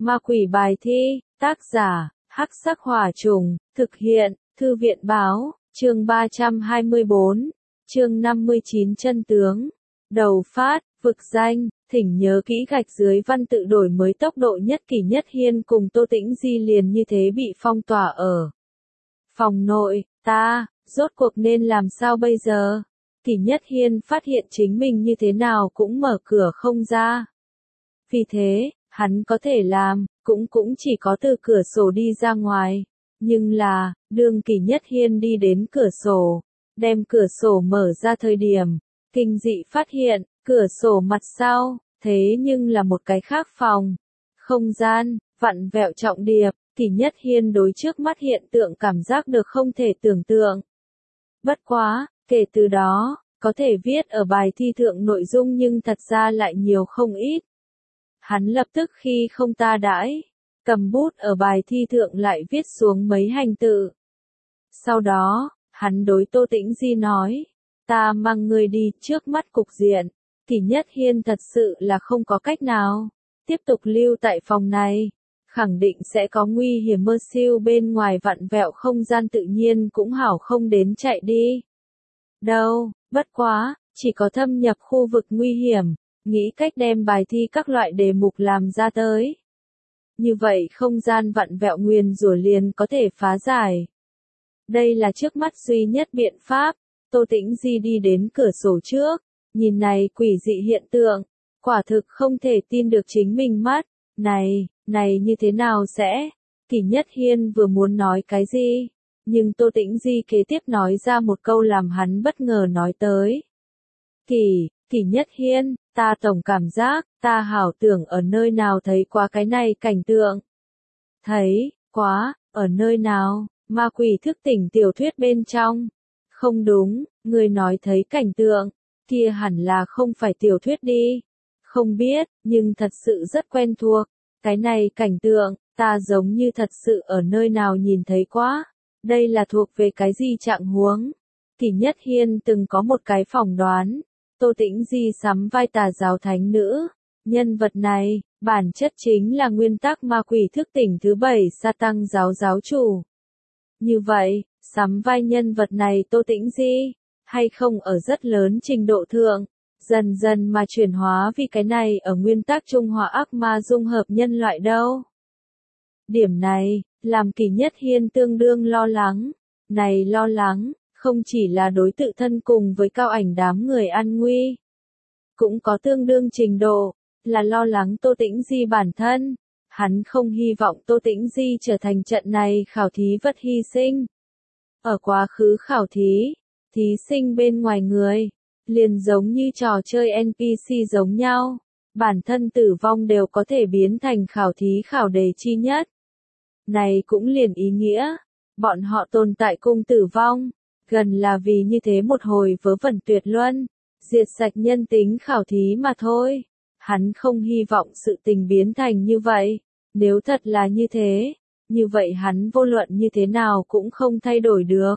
Ma quỷ bài thi, tác giả, Hắc Sắc Hỏa Trùng, thực hiện, Thư viện báo, chương 324, chương 59 chân tướng. Đầu phát, vực danh, thỉnh nhớ kỹ gạch dưới văn tự đổi mới tốc độ nhất Kỷ Nhất Hiên cùng Tô Tĩnh Di liền như thế bị phong tỏa ở phòng nội, rốt cuộc nên làm sao bây giờ? Kỷ Nhất Hiên phát hiện chính mình như thế nào cũng mở cửa không ra. Vì thế, hắn có thể làm, cũng chỉ có từ cửa sổ đi ra ngoài. Nhưng là, đương Kỷ Nhất Hiên đi đến cửa sổ, đem cửa sổ mở ra thời điểm, kinh dị phát hiện, cửa sổ mặt sau, thế nhưng là một cái khác phòng. Không gian, vặn vẹo trọng điệp, Kỷ Nhất Hiên đối trước mắt hiện tượng cảm giác được không thể tưởng tượng. Bất quá, kể từ đó, có thể viết ở bài thi thượng nội dung nhưng thật ra lại nhiều không ít. Hắn lập tức khi không ta đãi, cầm bút ở bài thi thượng lại viết xuống mấy hành tự. Sau đó, hắn đối Tô Tĩnh Di nói, ta mang người đi. Trước mắt cục diện, Kỷ Nhất Hiên thật sự là không có cách nào tiếp tục lưu tại phòng này, khẳng định sẽ có nguy hiểm mơ siêu bên ngoài vặn vẹo không gian tự nhiên cũng hảo không đến chạy đi. Đâu, bất quá, chỉ có thâm nhập khu vực nguy hiểm, nghĩ cách đem bài thi các loại đề mục làm ra tới. Như vậy không gian vặn vẹo nguyền rủa liền có thể phá giải. Đây là trước mắt duy nhất biện pháp. Tô Tĩnh Di đi đến cửa sổ trước, nhìn này quỷ dị hiện tượng, quả thực không thể tin được chính mình mắt. Này như thế nào sẽ? Kỷ Nhất Hiên vừa muốn nói cái gì, nhưng Tô Tĩnh Di kế tiếp nói ra một câu làm hắn bất ngờ nói tới. Kỷ Nhất Hiên, ta tổng cảm giác, ta hảo tưởng ở nơi nào thấy qua cái này cảnh tượng. Thấy, quá, ở nơi nào, ma quỷ thức tỉnh tiểu thuyết bên trong. Không đúng, người nói thấy cảnh tượng, kia hẳn là không phải tiểu thuyết đi. Không biết, nhưng thật sự rất quen thuộc. Cái này cảnh tượng, ta giống như thật sự ở nơi nào nhìn thấy quá. Đây là thuộc về cái gì trạng huống? Kỷ Nhất Hiên từng có một cái phỏng đoán. Tô Tĩnh Di sắm vai tà giáo thánh nữ. Nhân vật này, bản chất chính là nguyên tắc ma quỷ thức tỉnh thứ 7 sa tăng giáo giáo chủ. Như vậy, sắm vai nhân vật này Tô Tĩnh Di, hay không ở rất lớn trình độ thượng, dần dần mà chuyển hóa vì cái này ở nguyên tắc trung hòa ác ma dung hợp nhân loại đâu. Điểm này, làm Kỷ Nhất Hiên tương đương lo lắng. Này lo lắng, không chỉ là đối tự thân cùng với cao ảnh đám người an nguy. Cũng có tương đương trình độ, là lo lắng Tô Tĩnh Di bản thân. Hắn không hy vọng Tô Tĩnh Di trở thành trận này khảo thí vật hy sinh. Ở quá khứ khảo thí sinh bên ngoài người, liền giống như trò chơi NPC giống nhau. Bản thân tử vong đều có thể biến thành khảo thí khảo đề chi nhất. Này cũng liền ý nghĩa, bọn họ tồn tại cùng tử vong, gần là vì như thế một hồi vớ vẩn tuyệt luân, diệt sạch nhân tính khảo thí mà thôi. Hắn không hy vọng sự tình biến thành như vậy. Nếu thật là như thế, như vậy hắn vô luận như thế nào cũng không thay đổi được.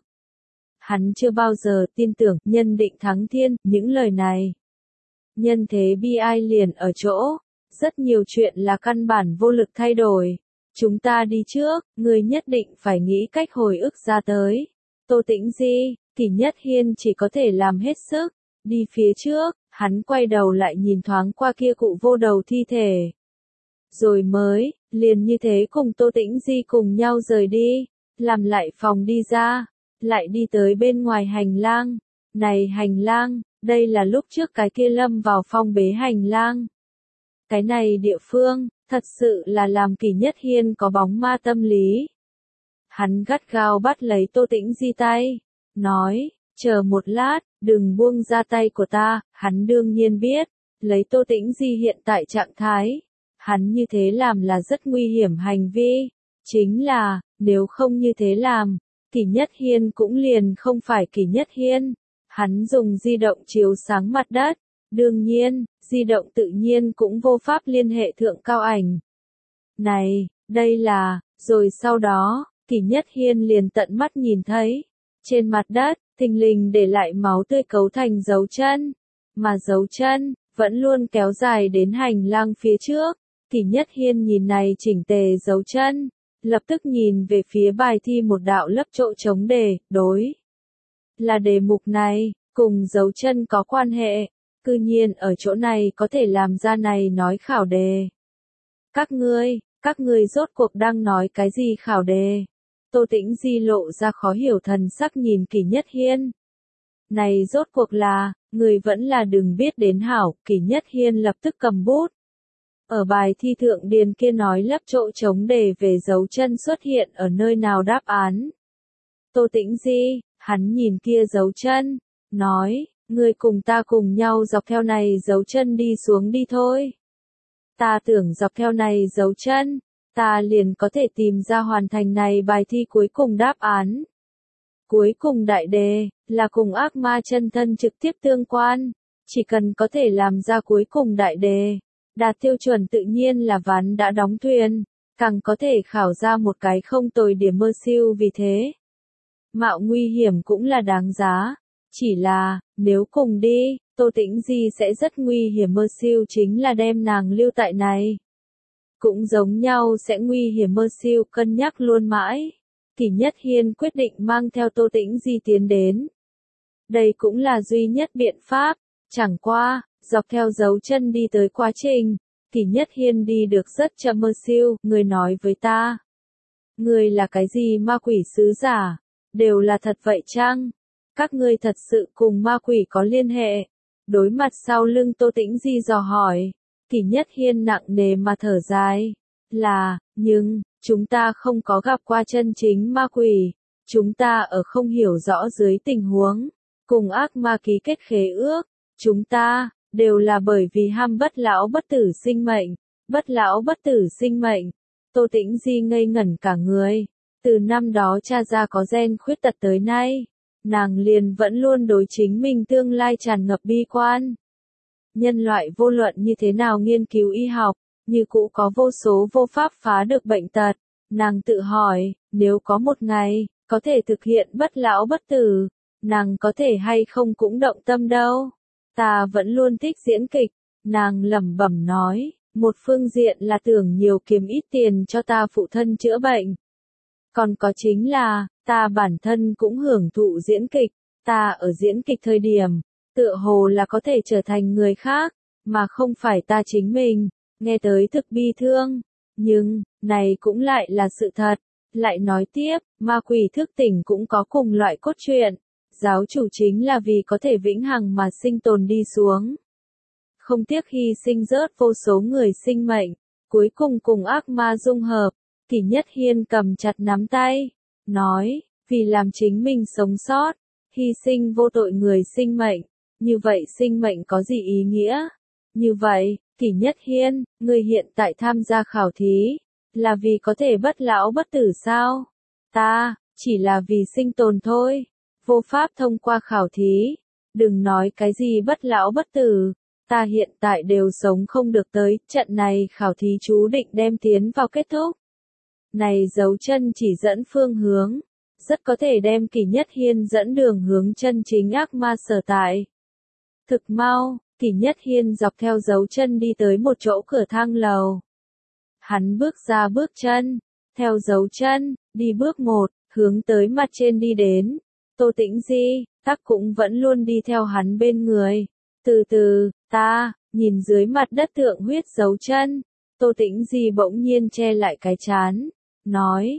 Hắn chưa bao giờ tin tưởng nhân định thắng thiên, những lời này. Nhân thế bi ai liền ở chỗ, rất nhiều chuyện là căn bản vô lực thay đổi. Chúng ta đi trước, người nhất định phải nghĩ cách hồi ức ra tới. Tô Tĩnh Di, Kỷ Nhất Hiên chỉ có thể làm hết sức. Đi phía trước, hắn quay đầu lại nhìn thoáng qua kia cụ vô đầu thi thể. Rồi mới, liền như thế cùng Tô Tĩnh Di cùng nhau rời đi, làm lại phòng đi ra, lại đi tới bên ngoài hành lang. Này hành lang, đây là lúc trước cái kia lâm vào phong bế hành lang. Cái này địa phương, thật sự là làm Kỷ Nhất Hiên có bóng ma tâm lý. Hắn gắt gao bắt lấy Tô Tĩnh Di tay, nói, chờ một lát, đừng buông ra tay của ta. Hắn đương nhiên biết, lấy Tô Tĩnh Di hiện tại trạng thái, hắn như thế làm là rất nguy hiểm hành vi. Chính là, nếu không như thế làm, Kỷ Nhất Hiên cũng liền không phải Kỷ Nhất Hiên. Hắn dùng di động chiếu sáng mặt đất. Đương nhiên, di động tự nhiên cũng vô pháp liên hệ thượng cao ảnh. Này, đây là, rồi sau đó, Kỷ Nhất Hiên liền tận mắt nhìn thấy. Trên mặt đất, thình lình để lại máu tươi cấu thành dấu chân. Mà dấu chân, vẫn luôn kéo dài đến hành lang phía trước. Kỷ Nhất Hiên nhìn này chỉnh tề dấu chân, lập tức nhìn về phía bài thi một đạo lấp chỗ trống đề, đối. Là đề mục này, cùng dấu chân có quan hệ, cư nhiên ở chỗ này có thể làm ra này nói khảo đề. Các ngươi rốt cuộc đang nói cái gì khảo đề? Tô Tĩnh Di lộ ra khó hiểu thần sắc nhìn Kỷ Nhất Hiên. Này rốt cuộc là, người vẫn là đừng biết đến hảo, Kỷ Nhất Hiên lập tức cầm bút. Ở bài thi thượng điền kia nói lấp chỗ trống đề về dấu chân xuất hiện ở nơi nào đáp án. Tô Tĩnh Di, hắn nhìn kia dấu chân, nói, ngươi cùng ta cùng nhau dọc theo này dấu chân đi xuống đi thôi. Ta tưởng dọc theo này dấu chân, ta liền có thể tìm ra hoàn thành này bài thi cuối cùng đáp án. Cuối cùng đại đề, là cùng ác ma chân thân trực tiếp tương quan, chỉ cần có thể làm ra cuối cùng đại đề, đạt tiêu chuẩn tự nhiên là ván đã đóng thuyền, càng có thể khảo ra một cái không tồi điểm mơ siêu vì thế. Mạo nguy hiểm cũng là đáng giá, chỉ là, nếu cùng đi, Tô Tĩnh Di sẽ rất nguy hiểm mơ siêu chính là đem nàng lưu tại này. Cũng giống nhau sẽ nguy hiểm mơ siêu cân nhắc luôn mãi. Kỷ Nhất Hiên quyết định mang theo Tô Tĩnh Di tiến đến. Đây cũng là duy nhất biện pháp, chẳng qua, dọc theo dấu chân đi tới quá trình, Kỷ Nhất Hiên đi được rất chậm mơ siêu, người nói với ta. Người là cái gì ma quỷ sứ giả, đều là thật vậy chăng? Các ngươi thật sự cùng ma quỷ có liên hệ. Đối mặt sau lưng Tô Tĩnh Di dò hỏi, Kỷ Nhất Hiên nặng nề mà thở dài, nhưng, chúng ta không có gặp qua chân chính ma quỷ, chúng ta ở không hiểu rõ dưới tình huống, cùng ác ma ký kết khế ước, chúng ta, đều là bởi vì ham bất lão bất tử sinh mệnh, bất lão bất tử sinh mệnh. Tô Tĩnh Di ngây ngẩn cả người, từ năm đó cha ra có gen khuyết tật tới nay, nàng liền vẫn luôn đối chính mình tương lai tràn ngập bi quan. Nhân loại vô luận như thế nào nghiên cứu y học, như cũ có vô số vô pháp phá được bệnh tật. Nàng tự hỏi, nếu có một ngày, có thể thực hiện bất lão bất tử, nàng có thể hay không cũng động tâm đâu. Ta vẫn luôn thích diễn kịch, nàng lẩm bẩm nói, một phương diện là tưởng nhiều kiếm ít tiền cho ta phụ thân chữa bệnh. Còn có chính là, ta bản thân cũng hưởng thụ diễn kịch, ta ở diễn kịch thời điểm, tựa hồ là có thể trở thành người khác, mà không phải ta chính mình, nghe tới thực bi thương. Nhưng, này cũng lại là sự thật. Lại nói tiếp, ma quỷ thức tỉnh cũng có cùng loại cốt truyện. Giáo chủ chính là vì có thể vĩnh hằng mà sinh tồn đi xuống. Không tiếc hy sinh rớt vô số người sinh mệnh, cuối cùng cùng ác ma dung hợp. Kỷ Nhất Hiên cầm chặt nắm tay, nói, vì làm chính mình sống sót, hy sinh vô tội người sinh mệnh, như vậy sinh mệnh có gì ý nghĩa? Như vậy, Kỷ Nhất Hiên, người hiện tại tham gia khảo thí, là vì có thể bất lão bất tử sao? Ta, chỉ là vì sinh tồn thôi, vô pháp thông qua khảo thí, đừng nói cái gì bất lão bất tử, ta hiện tại đều sống không được tới, trận này khảo thí chú định đem tiến vào kết thúc. Này dấu chân chỉ dẫn phương hướng, rất có thể đem Kỷ Nhất Hiên dẫn đường hướng chân chính ác ma sở tại. Thực mau, Kỷ Nhất Hiên dọc theo dấu chân đi tới một chỗ cửa thang lầu. Hắn bước ra bước chân, theo dấu chân, đi bước một, hướng tới mặt trên đi đến. Tô Tĩnh Di, tắc cũng vẫn luôn đi theo hắn bên người. Từ từ, nhìn dưới mặt đất thượng huyết dấu chân. Tô Tĩnh Di bỗng nhiên che lại cái trán, nói,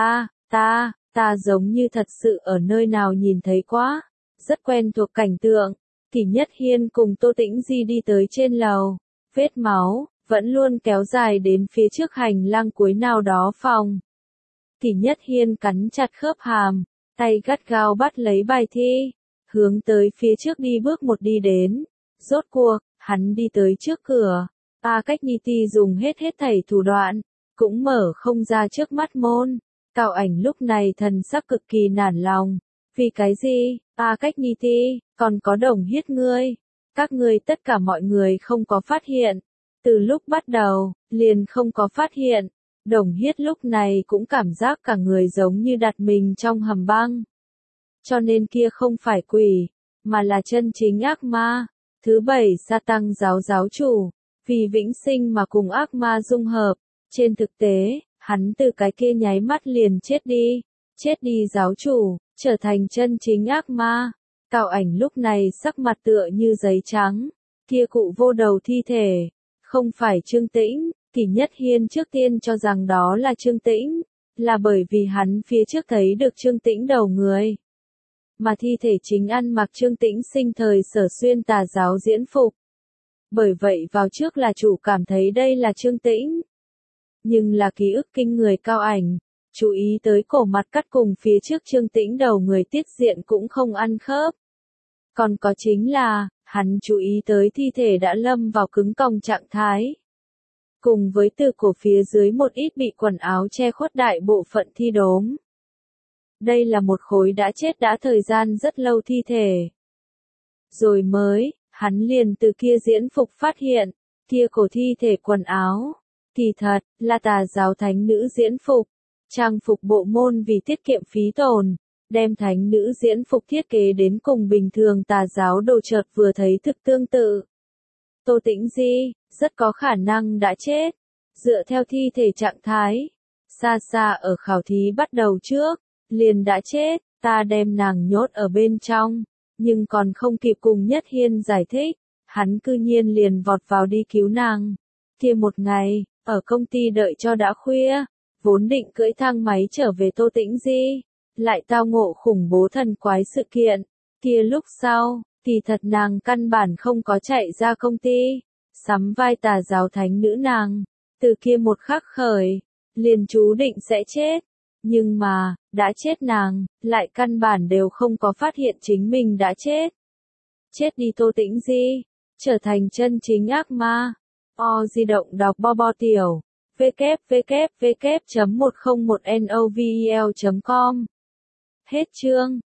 ta giống như thật sự ở nơi nào nhìn thấy quá, rất quen thuộc cảnh tượng. Kỷ Nhất Hiên cùng Tô Tĩnh Di đi tới trên lầu, vết máu, vẫn luôn kéo dài đến phía trước hành lang cuối nào đó phòng. Kỷ Nhất Hiên cắn chặt khớp hàm, tay gắt gao bắt lấy bài thi, hướng tới phía trước đi bước một đi đến. Rốt cuộc, hắn đi tới trước cửa, A Cách Nhi Ti dùng hết thảy thủ đoạn, cũng mở không ra trước mắt môn. Cao Ảnh lúc này thần sắc cực kỳ nản lòng. Vì cái gì, A Cách Nhi Ti, còn có Đồng Hiết ngươi? Các ngươi tất cả mọi người không có phát hiện. Từ lúc bắt đầu, liền không có phát hiện. Đồng Hiết lúc này cũng cảm giác cả người giống như đặt mình trong hầm băng. Cho nên kia không phải quỷ, mà là chân chính ác ma. Thứ bảy Sa Tăng giáo giáo chủ, vì vĩnh sinh mà cùng ác ma dung hợp. Trên thực tế, hắn từ cái kia nháy mắt liền chết đi giáo chủ, trở thành chân chính ác ma. Cao Ảnh lúc này sắc mặt tựa như giấy trắng, kia cụ vô đầu thi thể, không phải Trương Tĩnh, Kỷ Nhất Hiên trước tiên cho rằng đó là Trương Tĩnh, là bởi vì hắn phía trước thấy được Trương Tĩnh đầu người. Mà thi thể chính ăn mặc Trương Tĩnh sinh thời Sở Xuyên tà giáo diễn phục. Bởi vậy vào trước là chủ cảm thấy đây là Trương Tĩnh. Nhưng là ký ức kinh người Cao Ảnh, chú ý tới cổ mặt cắt cùng phía trước Trương Tĩnh đầu người tiết diện cũng không ăn khớp. Còn có chính là, hắn chú ý tới thi thể đã lâm vào cứng cong trạng thái. Cùng với từ cổ phía dưới một ít bị quần áo che khuất đại bộ phận thi đốm. Đây là một khối đã chết đã thời gian rất lâu thi thể. Rồi mới, hắn liền từ kia diễn phục phát hiện, kia cổ thi thể quần áo, kỳ thật, là tà giáo thánh nữ diễn phục. Trang phục bộ môn vì tiết kiệm phí tồn, đem thánh nữ diễn phục thiết kế đến cùng bình thường tà giáo đồ chợt vừa thấy thực tương tự. Tô Tĩnh Di, rất có khả năng đã chết. Dựa theo thi thể trạng thái, xa xa ở khảo thí bắt đầu trước, liền đã chết, ta đem nàng nhốt ở bên trong, nhưng còn không kịp cùng Nhất Hiên giải thích, hắn cư nhiên liền vọt vào đi cứu nàng. Kia một ngày, ở công ty đợi cho đã khuya, vốn định cưỡi thang máy trở về Tô Tĩnh Di, lại tao ngộ khủng bố thần quái sự kiện, kia lúc sau, kỳ thật nàng căn bản không có chạy ra công ty, sắm vai tà giáo thánh nữ nàng, từ kia một khắc khởi, liền chú định sẽ chết, nhưng mà, đã chết nàng, lại căn bản đều không có phát hiện chính mình đã chết. Chết đi Tô Tĩnh Di, trở thành chân chính ác ma. Di động đọc bo bo tiểu, www.101novel.com. Hết chương.